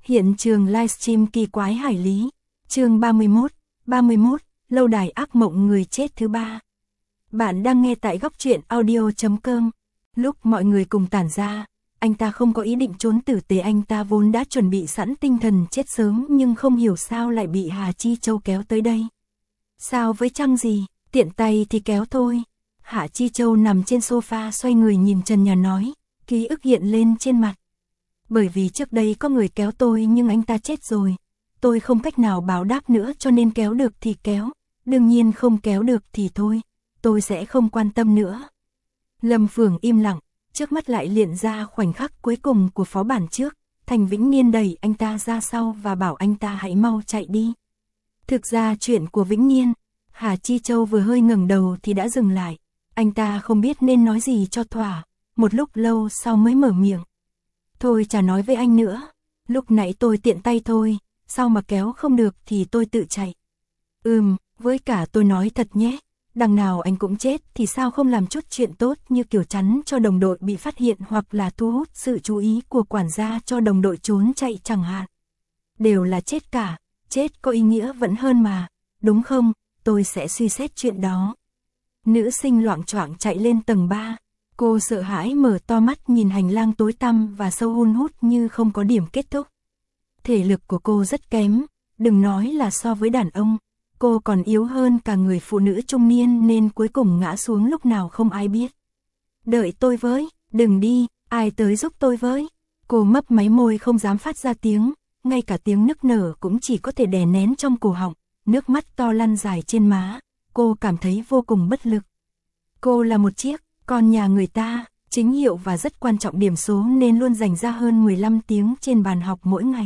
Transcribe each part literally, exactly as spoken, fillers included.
Hiện trường livestream kỳ quái hải lý. Chương ba mươi mốt, ba mươi mốt, lâu đài ác mộng người chết thứ ba. Bạn đang nghe tại góc truyện audio chấm com. Lúc mọi người cùng tản ra, anh ta không có ý định trốn tử tế, anh ta vốn đã chuẩn bị sẵn tinh thần chết sớm, nhưng không hiểu sao lại bị Hà Chi Châu kéo tới đây. Sao với chăng gì, tiện tay thì kéo thôi. Hà Chi Châu nằm trên sofa xoay người nhìn trần nhà nói, ký ức hiện lên trên mặt. Bởi vì trước đây có người kéo tôi nhưng anh ta chết rồi. Tôi không cách nào báo đáp nữa cho nên kéo được thì kéo. Đương nhiên không kéo được thì thôi. Tôi sẽ không quan tâm nữa. Lâm Phượng im lặng, trước mắt lại hiện ra khoảnh khắc cuối cùng của phó bản trước. Thành Vĩnh Niên đẩy anh ta ra sau và bảo anh ta hãy mau chạy đi. Thực ra chuyện của Vĩnh Niên, Hà Chi Châu vừa hơi ngẩng đầu thì đã dừng lại. Anh ta không biết nên nói gì cho thỏa. Một lúc lâu sau mới mở miệng. Thôi chả nói với anh nữa. Lúc nãy tôi tiện tay thôi. Sao mà kéo không được thì tôi tự chạy. Ừm, với cả tôi nói thật nhé. Đằng nào anh cũng chết thì sao không làm chút chuyện tốt như kiểu chắn cho đồng đội bị phát hiện hoặc là thu hút sự chú ý của quản gia cho đồng đội trốn chạy chẳng hạn. Đều là chết cả. Chết có ý nghĩa vẫn hơn mà. Đúng không? Tôi sẽ suy xét chuyện đó. Nữ sinh loạng choạng chạy lên tầng ba. Cô sợ hãi mở to mắt nhìn hành lang tối tăm và sâu hun hút như không có điểm kết thúc. Thể lực của cô rất kém, đừng nói là so với đàn ông, cô còn yếu hơn cả người phụ nữ trung niên nên cuối cùng ngã xuống lúc nào không ai biết. Đợi tôi với, đừng đi, ai tới giúp tôi với. Cô mấp máy môi không dám phát ra tiếng, ngay cả tiếng nức nở cũng chỉ có thể đè nén trong cổ họng, nước mắt to lăn dài trên má, cô cảm thấy vô cùng bất lực. Cô là một chiếc con nhà người ta, chính hiệu và rất quan trọng điểm số nên luôn dành ra hơn mười lăm tiếng trên bàn học mỗi ngày.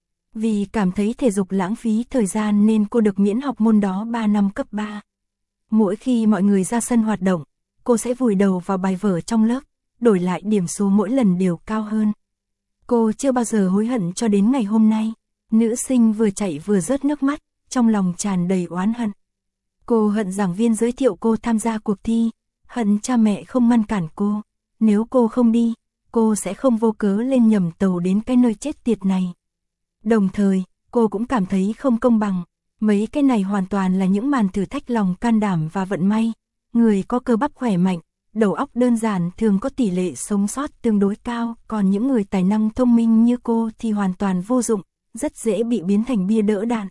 Vì cảm thấy thể dục lãng phí thời gian nên cô được miễn học môn đó ba năm cấp ba. Mỗi khi mọi người ra sân hoạt động, cô sẽ vùi đầu vào bài vở trong lớp, đổi lại điểm số mỗi lần đều cao hơn. Cô chưa bao giờ hối hận cho đến ngày hôm nay. Nữ sinh vừa chạy vừa rớt nước mắt, trong lòng tràn đầy oán hận. Cô hận giảng viên giới thiệu cô tham gia cuộc thi, hận cha mẹ không ngăn cản cô. Nếu cô không đi, cô sẽ không vô cớ lên nhầm tàu đến cái nơi chết tiệt này. Đồng thời, cô cũng cảm thấy không công bằng. Mấy cái này hoàn toàn là những màn thử thách lòng can đảm và vận may. Người có cơ bắp khỏe mạnh, đầu óc đơn giản thường có tỷ lệ sống sót tương đối cao. Còn những người tài năng thông minh như cô thì hoàn toàn vô dụng, rất dễ bị biến thành bia đỡ đạn.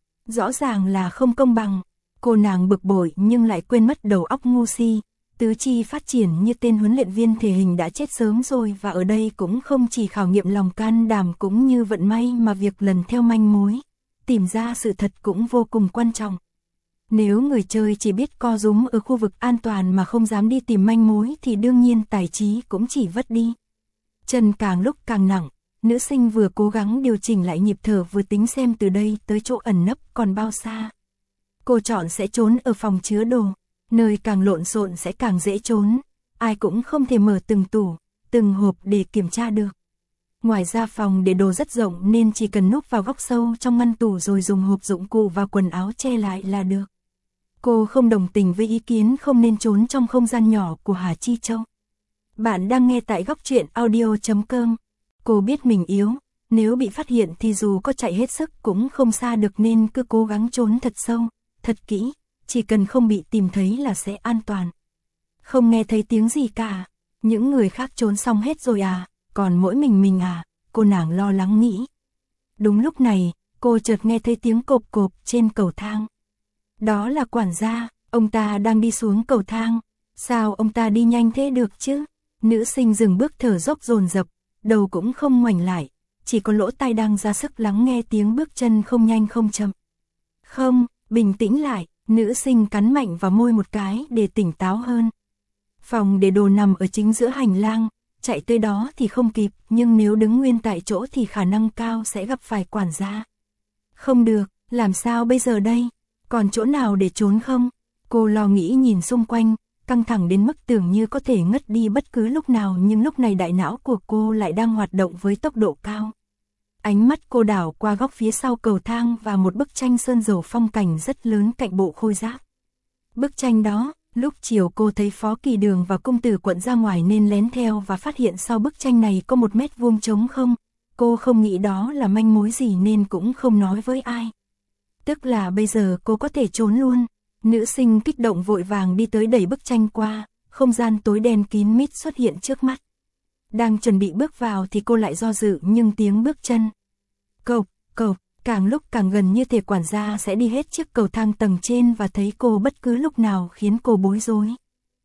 Rõ ràng là không công bằng. Cô nàng bực bội nhưng lại quên mất đầu óc ngu si. Tứ chi phát triển như tên huấn luyện viên thể hình đã chết sớm rồi, và ở đây cũng không chỉ khảo nghiệm lòng can đảm cũng như vận may mà việc lần theo manh mối, tìm ra sự thật cũng vô cùng quan trọng. Nếu người chơi chỉ biết co rúm ở khu vực an toàn mà không dám đi tìm manh mối thì đương nhiên tài trí cũng chỉ vất đi. Chân càng lúc càng nặng, nữ sinh vừa cố gắng điều chỉnh lại nhịp thở vừa tính xem từ đây tới chỗ ẩn nấp còn bao xa. Cô chọn sẽ trốn ở phòng chứa đồ. Nơi càng lộn xộn sẽ càng dễ trốn, ai cũng không thể mở từng tủ, từng hộp để kiểm tra được. Ngoài ra phòng để đồ rất rộng nên chỉ cần núp vào góc sâu trong ngăn tủ rồi dùng hộp dụng cụ và quần áo che lại là được. Cô không đồng tình với ý kiến không nên trốn trong không gian nhỏ của Hà Chi Châu. Bạn đang nghe tại góc truyện audio chấm com. Cô biết mình yếu, nếu bị phát hiện thì dù có chạy hết sức cũng không xa được nên cứ cố gắng trốn thật sâu, thật kỹ. Chỉ cần không bị tìm thấy là sẽ an toàn. Không nghe thấy tiếng gì cả. Những người khác trốn xong hết rồi à, còn mỗi mình mình à, cô nàng lo lắng nghĩ. Đúng lúc này, cô chợt nghe thấy tiếng cộp cộp trên cầu thang. Đó là quản gia, ông ta đang đi xuống cầu thang. Sao ông ta đi nhanh thế được chứ? Nữ sinh dừng bước thở dốc dồn dập, đầu cũng không ngoảnh lại, chỉ có lỗ tai đang ra sức lắng nghe tiếng bước chân không nhanh không chậm. Không, bình tĩnh lại. Nữ sinh cắn mạnh vào môi một cái để tỉnh táo hơn. Phòng để đồ nằm ở chính giữa hành lang, chạy tới đó thì không kịp, nhưng nếu đứng nguyên tại chỗ thì khả năng cao sẽ gặp phải quản gia. Không được, làm sao bây giờ đây? Còn chỗ nào để trốn không? Cô lo nghĩ nhìn xung quanh, căng thẳng đến mức tưởng như có thể ngất đi bất cứ lúc nào, nhưng lúc này đại não của cô lại đang hoạt động với tốc độ cao. Ánh mắt cô đảo qua góc phía sau cầu thang và một bức tranh sơn dầu phong cảnh rất lớn cạnh bộ khôi giáp. Bức tranh đó, lúc chiều cô thấy Phó Kỳ Đường và công tử quận ra ngoài nên lén theo và phát hiện sau bức tranh này có một mét vuông trống không. cô không nghĩ đó là manh mối gì nên cũng không nói với ai. Tức là bây giờ cô có thể trốn luôn. Nữ sinh kích động vội vàng đi tới đẩy bức tranh qua, không gian tối đen kín mít xuất hiện trước mắt. Đang chuẩn bị bước vào thì cô lại do dự nhưng tiếng bước chân. Cộc, cộc, càng lúc càng gần như thể quản gia sẽ đi hết chiếc cầu thang tầng trên và thấy cô bất cứ lúc nào khiến cô bối rối.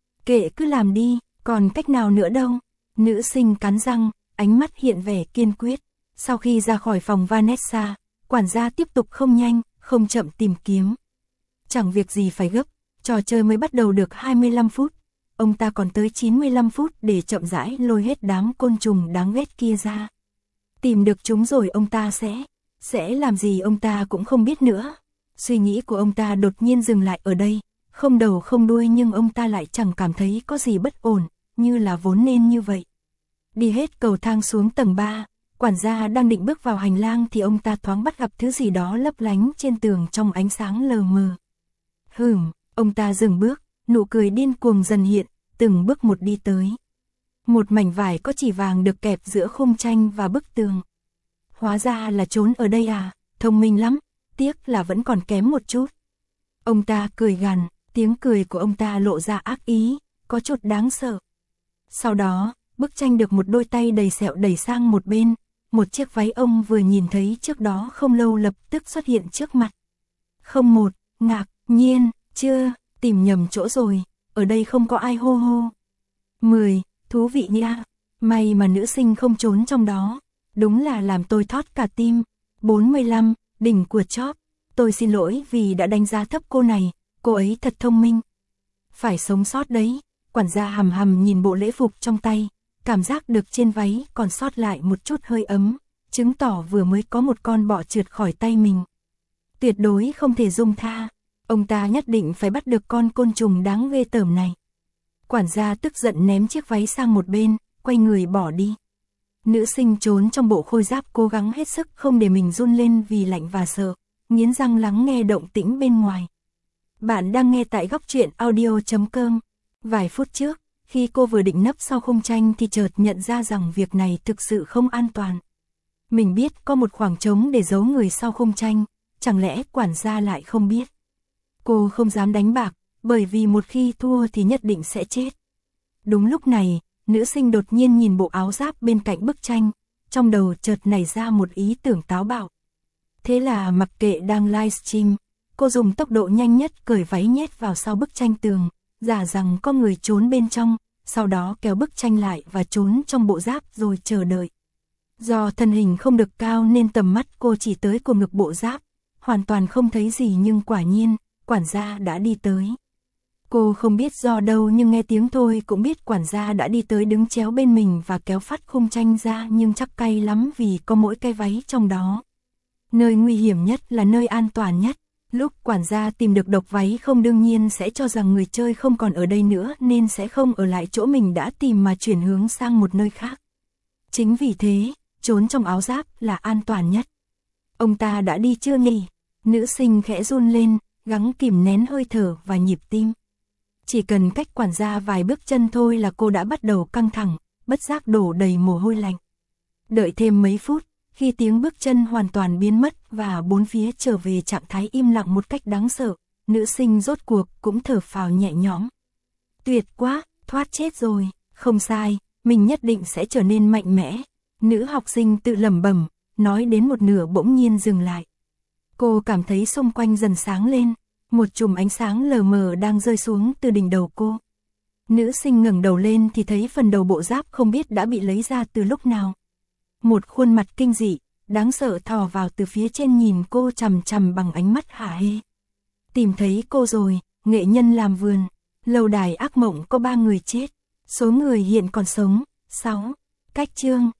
Kệ cứ làm đi, còn cách nào nữa đâu. Nữ sinh cắn răng, ánh mắt hiện vẻ kiên quyết. Sau khi ra khỏi phòng Vanessa, quản gia tiếp tục không nhanh, không chậm tìm kiếm. Chẳng việc gì phải gấp, trò chơi mới bắt đầu được hai mươi lăm phút. Ông ta còn tới chín mươi lăm phút để chậm rãi lôi hết đám côn trùng đáng ghét kia ra. Tìm được chúng rồi ông ta sẽ, sẽ làm gì ông ta cũng không biết nữa. Suy nghĩ của ông ta đột nhiên dừng lại ở đây, không đầu không đuôi nhưng ông ta lại chẳng cảm thấy có gì bất ổn, như là vốn nên như vậy. Đi hết cầu thang xuống tầng ba, quản gia đang định bước vào hành lang thì ông ta thoáng bắt gặp thứ gì đó lấp lánh trên tường trong ánh sáng lờ mờ. Hừm, ông ta dừng bước, nụ cười điên cuồng dần hiện, từng bước một đi tới. Một mảnh vải có chỉ vàng được kẹp giữa khung tranh và bức tường. Hóa ra là trốn ở đây à, thông minh lắm, tiếc là vẫn còn kém một chút. Ông ta cười gằn, tiếng cười của ông ta lộ ra ác ý, có chút đáng sợ. Sau đó, bức tranh được một đôi tay đầy sẹo đẩy sang một bên, một chiếc váy ông vừa nhìn thấy trước đó không lâu lập tức xuất hiện trước mặt. Không một, ngạc nhiên, chưa, tìm nhầm chỗ rồi, ở đây không có ai hô hô. Mười, thú vị nha, may mà nữ sinh không trốn trong đó, đúng là làm tôi thót cả tim. Bốn mươi lăm, đỉnh của chóp, tôi xin lỗi vì đã đánh giá thấp cô này, cô ấy thật thông minh. Phải sống sót đấy, quản gia hầm hầm nhìn bộ lễ phục trong tay, cảm giác được trên váy còn sót lại một chút hơi ấm, chứng tỏ vừa mới có một con bọ trượt khỏi tay mình. Tuyệt đối không thể dung tha, ông ta nhất định phải bắt được con côn trùng đáng ghê tởm này. Quản gia tức giận ném chiếc váy sang một bên, quay người bỏ đi. Nữ sinh trốn trong bộ khôi giáp cố gắng hết sức không để mình run lên vì lạnh và sợ, nghiến răng lắng nghe động tĩnh bên ngoài. Bạn đang nghe tại góc truyện audio chấm com. Vài phút trước, khi cô vừa định nấp sau khung tranh thì chợt nhận ra rằng việc này thực sự không an toàn. Mình biết có một khoảng trống để giấu người sau khung tranh, chẳng lẽ quản gia lại không biết. Cô không dám đánh bạc, bởi vì một khi thua thì nhất định sẽ chết. Đúng lúc này, nữ sinh đột nhiên nhìn bộ áo giáp bên cạnh bức tranh, trong đầu chợt nảy ra một ý tưởng táo bạo. Thế là mặc kệ đang livestream, cô dùng tốc độ nhanh nhất cởi váy nhét vào sau bức tranh tường, giả rằng có người trốn bên trong, sau đó kéo bức tranh lại và trốn trong bộ giáp rồi chờ đợi. Do thân hình không được cao nên tầm mắt cô chỉ tới của ngực bộ giáp, hoàn toàn không thấy gì nhưng quả nhiên, quản gia đã đi tới. Cô không biết do đâu nhưng nghe tiếng thôi cũng biết quản gia đã đi tới đứng chéo bên mình và kéo phát khung tranh ra nhưng chắc cay lắm vì có mỗi cái váy trong đó. Nơi nguy hiểm nhất là nơi an toàn nhất. Lúc quản gia tìm được độc váy không đương nhiên sẽ cho rằng người chơi không còn ở đây nữa nên sẽ không ở lại chỗ mình đã tìm mà chuyển hướng sang một nơi khác. Chính vì thế, trốn trong áo giáp là an toàn nhất. Ông ta đã đi chưa nhỉ? Nữ sinh khẽ run lên, gắng kìm nén hơi thở và nhịp tim. Chỉ cần cách quản gia vài bước chân thôi là cô đã bắt đầu căng thẳng, bất giác đổ đầy mồ hôi lạnh. Đợi thêm mấy phút, khi tiếng bước chân hoàn toàn biến mất và bốn phía trở về trạng thái im lặng một cách đáng sợ, nữ sinh rốt cuộc cũng thở phào nhẹ nhõm. Tuyệt quá, thoát chết rồi, không sai, mình nhất định sẽ trở nên mạnh mẽ. Nữ học sinh tự lẩm bẩm, nói đến một nửa bỗng nhiên dừng lại. Cô cảm thấy xung quanh dần sáng lên, một chùm ánh sáng lờ mờ đang rơi xuống từ đỉnh đầu cô. Nữ sinh ngẩng đầu lên thì thấy phần đầu bộ giáp không biết đã bị lấy ra từ lúc nào. Một khuôn mặt kinh dị, đáng sợ thò vào từ phía trên nhìn cô chằm chằm bằng ánh mắt hả hê. Tìm thấy cô rồi, nghệ nhân làm vườn, lâu đài ác mộng có ba người chết, số người hiện còn sống, sáu. Cách chương